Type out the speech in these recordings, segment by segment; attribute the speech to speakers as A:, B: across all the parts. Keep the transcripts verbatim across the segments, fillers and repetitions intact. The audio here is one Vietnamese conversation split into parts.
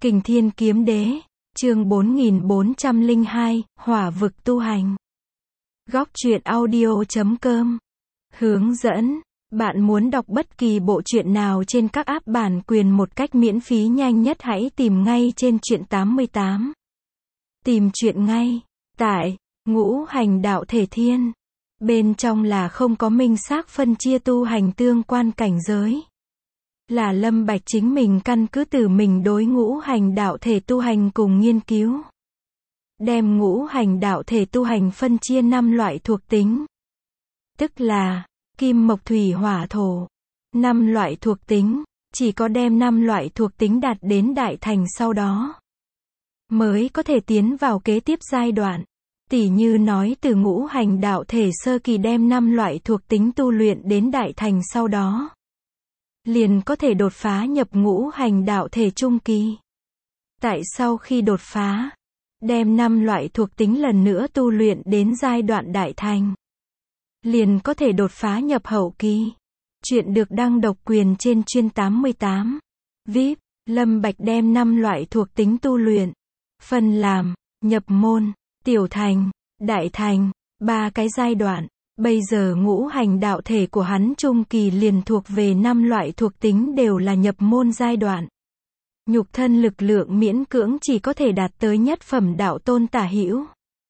A: Kình Thiên Kiếm Đế, chương bốn nghìn bốn trăm lẻ hai, Hỏa vực tu hành. Góc truyện audio chấm com. Hướng dẫn, bạn muốn đọc bất kỳ bộ truyện nào trên các app bản quyền một cách miễn phí nhanh nhất hãy tìm ngay trên truyện tám mươi tám. Tìm truyện ngay, tại, Ngũ Hành Đạo Thể Thiên. Bên trong là không có minh xác phân chia tu hành tương quan cảnh giới. Là Lâm Bạch chính mình căn cứ từ mình đối ngũ hành đạo thể tu hành cùng nghiên cứu. Đem ngũ hành đạo thể tu hành phân chia năm loại thuộc tính. Tức là, kim mộc thủy hỏa thổ. Năm loại thuộc tính, chỉ có đem năm loại thuộc tính đạt đến đại thành sau đó. Mới có thể tiến vào kế tiếp giai đoạn. Tỉ như nói từ ngũ hành đạo thể sơ kỳ đem năm loại thuộc tính tu luyện đến đại thành sau đó. Liền có thể đột phá nhập ngũ hành đạo thể trung kỳ. Tại sau khi đột phá, đem năm loại thuộc tính lần nữa tu luyện đến giai đoạn đại thành. Liền có thể đột phá nhập hậu kỳ. Chuyện được đăng độc quyền trên chuyên tám mươi tám. vê i pê, Lâm Bạch đem năm loại thuộc tính tu luyện. Phân làm, nhập môn, tiểu thành, đại thành, ba cái giai đoạn. Bây giờ ngũ hành đạo thể của hắn trung kỳ liền thuộc về năm loại thuộc tính đều là nhập môn giai đoạn. Nhục thân lực lượng miễn cưỡng chỉ có thể đạt tới nhất phẩm đạo tôn tả hữu.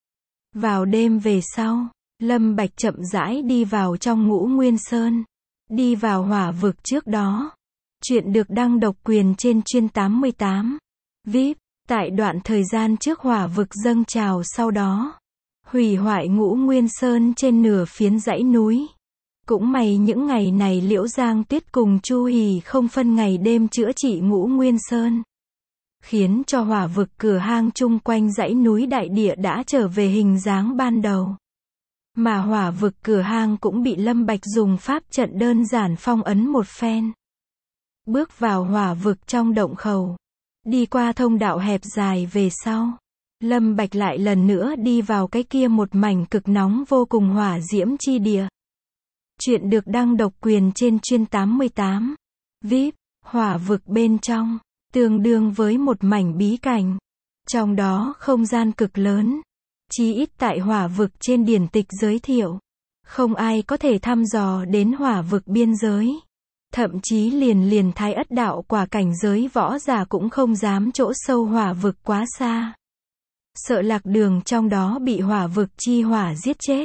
A: Vào đêm về sau, Lâm Bạch chậm rãi đi vào trong Ngũ Nguyên Sơn. Đi vào hỏa vực trước đó. Chuyện được đăng độc quyền trên chuyên tám mươi tám. vê i pê, tại đoạn thời gian trước hỏa vực dâng trào sau đó. Hủy hoại Ngũ Nguyên Sơn trên nửa phiến dãy núi. Cũng may những ngày này Liễu Giang Tuyết cùng Chu Hỉ không phân ngày đêm chữa trị Ngũ Nguyên Sơn. Khiến cho hỏa vực cửa hang chung quanh dãy núi đại địa đã trở về hình dáng ban đầu. Mà hỏa vực cửa hang cũng bị Lâm Bạch dùng pháp trận đơn giản phong ấn một phen. Bước vào hỏa vực trong động khẩu. Đi qua thông đạo hẹp dài về sau. Lâm Bạch lại lần nữa đi vào cái kia một mảnh cực nóng vô cùng hỏa diễm chi địa. Chuyện được đăng độc quyền trên chuyên tám mươi tám. vê i pê, hỏa vực bên trong, tương đương với một mảnh bí cảnh. Trong đó không gian cực lớn. Chí ít tại hỏa vực trên điển tịch giới thiệu. Không ai có thể thăm dò đến hỏa vực biên giới. Thậm chí liền liền thái ất đạo quả cảnh giới võ giả cũng không dám chỗ sâu hỏa vực quá xa. Sợ lạc đường trong đó bị hỏa vực chi hỏa giết chết.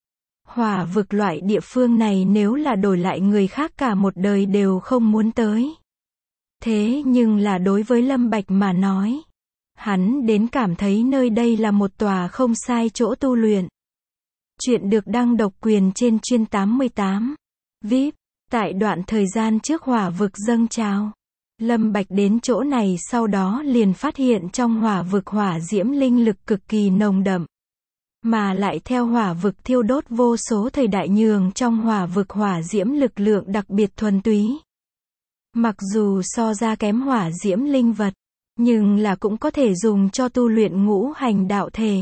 A: Hỏa vực loại địa phương này nếu là đổi lại người khác cả một đời đều không muốn tới. Thế nhưng là đối với Lâm Bạch mà nói. Hắn đến cảm thấy nơi đây là một tòa không sai chỗ tu luyện. Chuyện được đăng độc quyền trên chuyên tám mươi tám. vê i pê, tại đoạn thời gian trước hỏa vực dâng trào. Lâm Bạch đến chỗ này sau đó liền phát hiện trong hỏa vực hỏa diễm linh lực cực kỳ nồng đậm. Mà lại theo hỏa vực thiêu đốt vô số thời đại nhường trong hỏa vực hỏa diễm lực lượng đặc biệt thuần túy. Mặc dù so ra kém hỏa diễm linh vật, nhưng là cũng có thể dùng cho tu luyện ngũ hành đạo thể.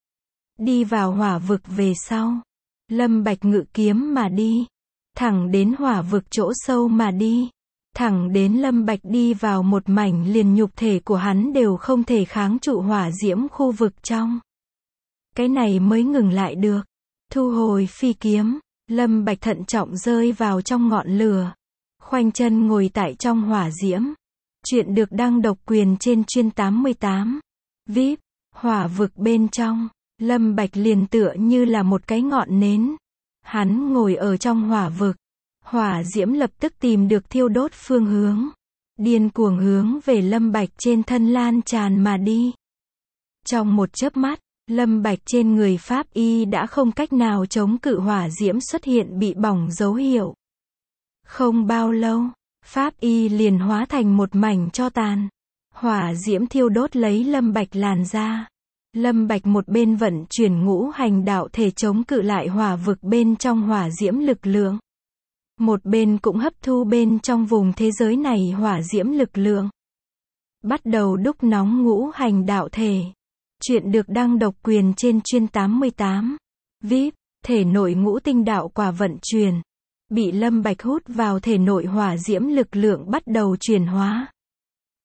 A: Đi vào hỏa vực về sau. Lâm Bạch ngự kiếm mà đi. Thẳng đến hỏa vực chỗ sâu mà đi. Thẳng đến Lâm Bạch đi vào một mảnh liền nhục thể của hắn đều không thể kháng trụ hỏa diễm khu vực trong. Cái này mới ngừng lại được. Thu hồi phi kiếm, Lâm Bạch thận trọng rơi vào trong ngọn lửa. Khoanh chân ngồi tại trong hỏa diễm. Chuyện được đăng độc quyền trên chuyên tám mươi tám. vê i pê, hỏa vực bên trong, Lâm Bạch liền tựa như là một cái ngọn nến. Hắn ngồi ở trong hỏa vực. Hỏa diễm lập tức tìm được thiêu đốt phương hướng. Điên cuồng hướng về Lâm Bạch trên thân lan tràn mà đi. Trong một chớp mắt, Lâm Bạch trên người pháp y đã không cách nào chống cự hỏa diễm xuất hiện bị bỏng dấu hiệu. Không bao lâu, pháp y liền hóa thành một mảnh tro tàn. Hỏa diễm thiêu đốt lấy Lâm Bạch làn da. Lâm Bạch một bên vận chuyển ngũ hành đạo thể chống cự lại hỏa vực bên trong hỏa diễm lực lượng. Một bên cũng hấp thu bên trong vùng thế giới này hỏa diễm lực lượng. Bắt đầu đúc nóng ngũ hành đạo thể. Chuyện được đăng độc quyền trên chuyên tám mươi tám. vê i pê, thể nội ngũ tinh đạo quả vận chuyển. Bị Lâm Bạch hút vào thể nội hỏa diễm lực lượng bắt đầu chuyển hóa.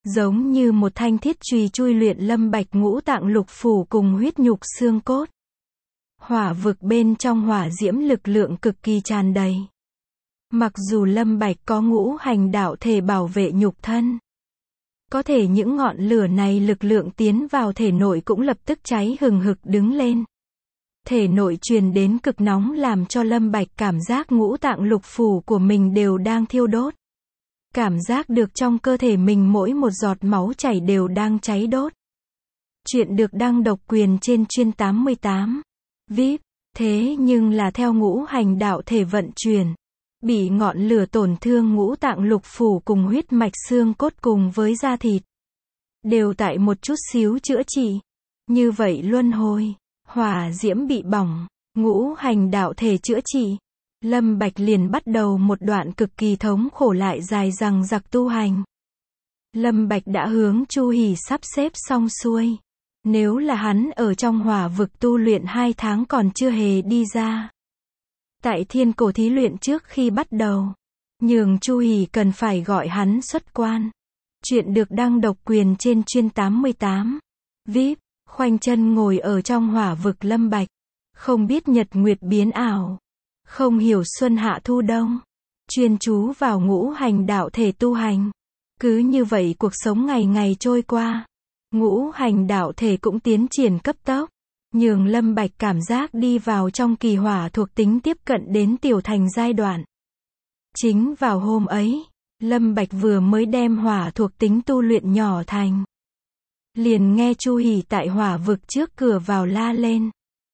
A: giống như một thanh thiết chùy chui luyện Lâm Bạch ngũ tạng lục phủ cùng huyết nhục xương cốt. Hỏa vực bên trong hỏa diễm lực lượng cực kỳ tràn đầy. Mặc dù Lâm Bạch có ngũ hành đạo thể bảo vệ nhục thân, có thể những ngọn lửa này lực lượng tiến vào thể nội cũng lập tức cháy hừng hực đứng lên. Thể nội truyền đến cực nóng làm cho Lâm Bạch cảm giác ngũ tạng lục phủ của mình đều đang thiêu đốt. Cảm giác được trong cơ thể mình mỗi một giọt máu chảy đều đang cháy đốt. Chuyện được đăng độc quyền trên chuyên tám mươi tám. vê i pê, thế nhưng là theo ngũ hành đạo thể vận chuyển. Bị ngọn lửa tổn thương ngũ tạng lục phủ cùng huyết mạch xương cốt cùng với da thịt. Đều tại một chút xíu chữa trị. Như vậy luân hồi, hỏa diễm bị bỏng, ngũ hành đạo thể chữa trị. Lâm Bạch liền bắt đầu một đoạn cực kỳ thống khổ lại dài dằng dặc tu hành. Lâm Bạch đã hướng Chu Hỉ sắp xếp xong xuôi. Nếu là hắn ở trong hỏa vực tu luyện hai tháng còn chưa hề đi ra. Tại thiên cổ thí luyện trước khi bắt đầu, nhường Chu Hỉ cần phải gọi hắn xuất quan. Chuyện được đăng độc quyền trên chuyên tám mươi tám. vê i pê, khoanh chân ngồi ở trong hỏa vực Lâm Bạch. Không biết nhật nguyệt biến ảo. Không hiểu xuân hạ thu đông. Chuyên chú vào ngũ hành đạo thể tu hành. Cứ như vậy cuộc sống ngày ngày trôi qua. Ngũ hành đạo thể cũng tiến triển cấp tốc. Nhường Lâm Bạch cảm giác đi vào trong kỳ hỏa thuộc tính tiếp cận đến tiểu thành giai đoạn. Chính vào hôm ấy, Lâm Bạch vừa mới đem hỏa thuộc tính tu luyện nhỏ thành. Liền nghe Chu Hỉ tại hỏa vực trước cửa vào la lên.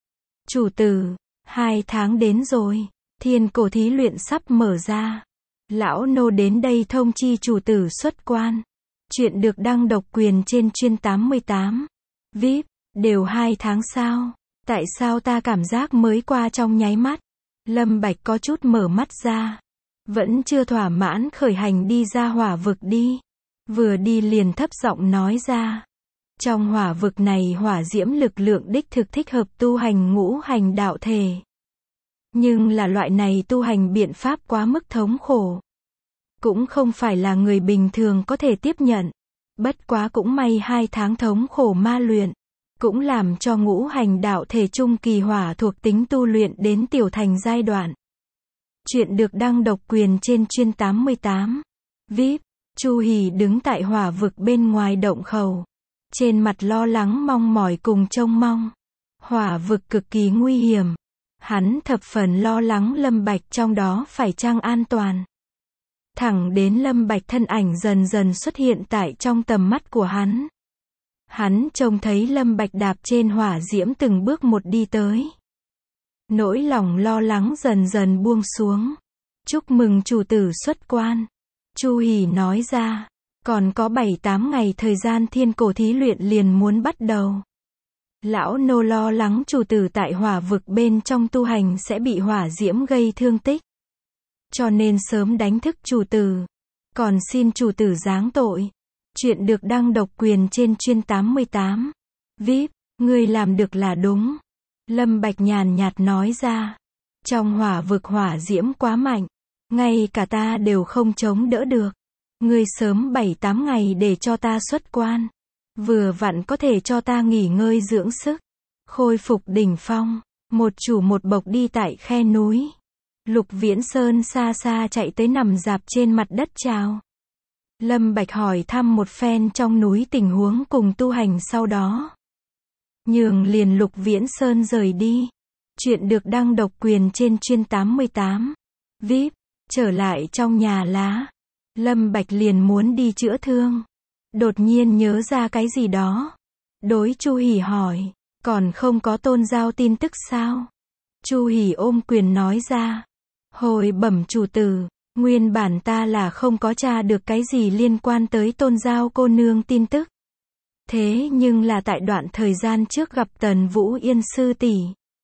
A: Chủ tử, hai tháng đến rồi, thiên cổ thí luyện sắp mở ra. Lão nô đến đây thông chi chủ tử xuất quan. Chuyện được đăng độc quyền trên chuyên tám mươi tám. vê i pê, đều hai tháng sao? Tại sao ta cảm giác mới qua trong nháy mắt? Lâm Bạch có chút mở mắt ra. Vẫn chưa thỏa mãn khởi hành đi ra hỏa vực đi. Vừa đi liền thấp giọng nói ra. Trong hỏa vực này hỏa diễm lực lượng đích thực thích hợp tu hành ngũ hành đạo thể. Nhưng là loại này tu hành biện pháp quá mức thống khổ. Cũng không phải là người bình thường có thể tiếp nhận. Bất quá cũng may hai tháng thống khổ ma luyện. Cũng làm cho ngũ hành đạo thể trung kỳ hỏa thuộc tính tu luyện đến tiểu thành giai đoạn. Chuyện được đăng độc quyền trên chuyên tám mươi tám. vê i pê, Chu Hỉ đứng tại hỏa vực bên ngoài động khẩu. Trên mặt lo lắng mong mỏi cùng trông mong. Hỏa vực cực kỳ nguy hiểm. Hắn thập phần lo lắng Lâm Bạch trong đó phải chăng an toàn. Thẳng đến Lâm Bạch thân ảnh dần dần xuất hiện tại trong tầm mắt của hắn. Hắn trông thấy Lâm Bạch đạp trên hỏa diễm từng bước một đi tới. Nỗi lòng lo lắng dần dần buông xuống. Chúc mừng chủ tử xuất quan. Chu Hỉ nói ra. Còn có bảy tám ngày thời gian thiên cổ thí luyện liền muốn bắt đầu. Lão nô lo lắng chủ tử tại hỏa vực bên trong tu hành sẽ bị hỏa diễm gây thương tích. Cho nên sớm đánh thức chủ tử. Còn xin chủ tử giáng tội. Chuyện được đăng độc quyền trên chuyên tám mươi tám. vê i pê, ngươi làm được là đúng. Lâm Bạch nhàn nhạt nói ra. Trong hỏa vực hỏa diễm quá mạnh. Ngay cả ta đều không chống đỡ được. Ngươi sớm bảy tám ngày để cho ta xuất quan. Vừa vặn có thể cho ta nghỉ ngơi dưỡng sức. Khôi phục đỉnh phong. Một chủ một bộc đi tại khe núi. Lục Viễn Sơn xa xa chạy tới nằm dạp trên mặt đất chào. Lâm Bạch hỏi thăm một phen trong núi tình huống cùng tu hành sau đó. Nhường liền Lục Viễn Sơn rời đi. Chuyện được đăng độc quyền trên chuyên tám mươi tám. vê i pê, trở lại trong nhà lá. Lâm Bạch liền muốn đi chữa thương. Đột nhiên nhớ ra cái gì đó. Đối Chu Hỉ hỏi. Còn không có Tôn Giao tin tức sao? Chu Hỉ ôm quyền nói ra. Hồi bẩm chủ tử. Nguyên bản ta là không có tra được cái gì liên quan tới Tôn Giao cô nương tin tức. Thế nhưng là tại đoạn thời gian trước gặp Tần Vũ Yên sư tỷ.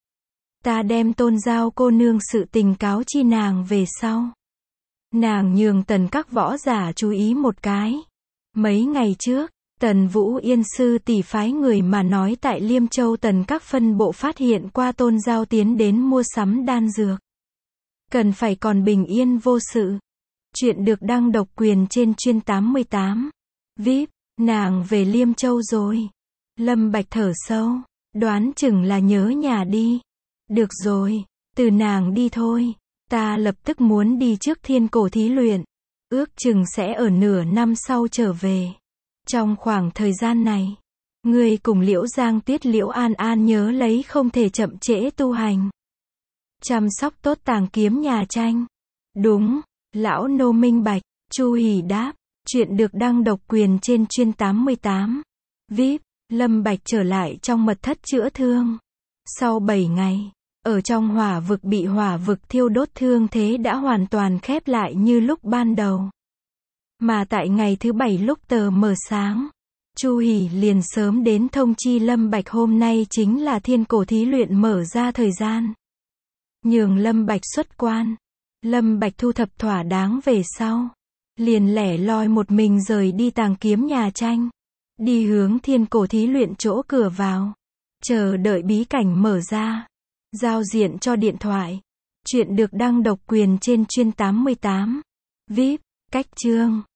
A: Ta đem Tôn Giao cô nương sự tình cáo chi nàng về sau. Nàng nhường Tần các võ giả chú ý một cái. Mấy ngày trước, Tần Vũ Yên sư tỷ phái người mà nói tại Liêm Châu Tần các phân bộ phát hiện qua Tôn Giao tiến đến mua sắm đan dược. Cần phải còn bình yên vô sự. Chuyện được đăng độc quyền trên chuyên tám mươi tám. vê i pê, Nàng về Liêm Châu rồi. Lâm Bạch thở sâu, đoán chừng là nhớ nhà đi. Được rồi, từ nàng đi thôi. Ta lập tức muốn đi trước thiên cổ thí luyện. Ước chừng sẽ ở nửa năm sau trở về. Trong khoảng thời gian này, ngươi cùng Liễu Giang Tuyết Liễu An An nhớ lấy không thể chậm trễ tu hành. Chăm sóc tốt tàng kiếm nhà tranh. Đúng, lão nô minh bạch. Chu Hỉ đáp. Chuyện được đăng độc quyền trên chuyên tám mươi tám. vê i pê, Lâm Bạch trở lại trong mật thất chữa thương. Sau bảy ngày, ở trong hỏa vực bị hỏa vực thiêu đốt thương thế đã hoàn toàn khép lại như lúc ban đầu. Mà tại ngày thứ bảy lúc tờ mờ sáng, Chu Hỉ liền sớm đến thông chi Lâm Bạch hôm nay chính là thiên cổ thí luyện mở ra thời gian. Nhường Lâm Bạch xuất quan. Lâm Bạch thu thập thỏa đáng về sau, liền lẻ loi một mình rời đi tàng kiếm nhà tranh. Đi hướng thiên cổ thí luyện chỗ cửa vào. Chờ đợi bí cảnh mở ra. Giao diện cho điện thoại. Chuyện được đăng độc quyền trên chuyên tám mươi tám. vê i pê, cách chương.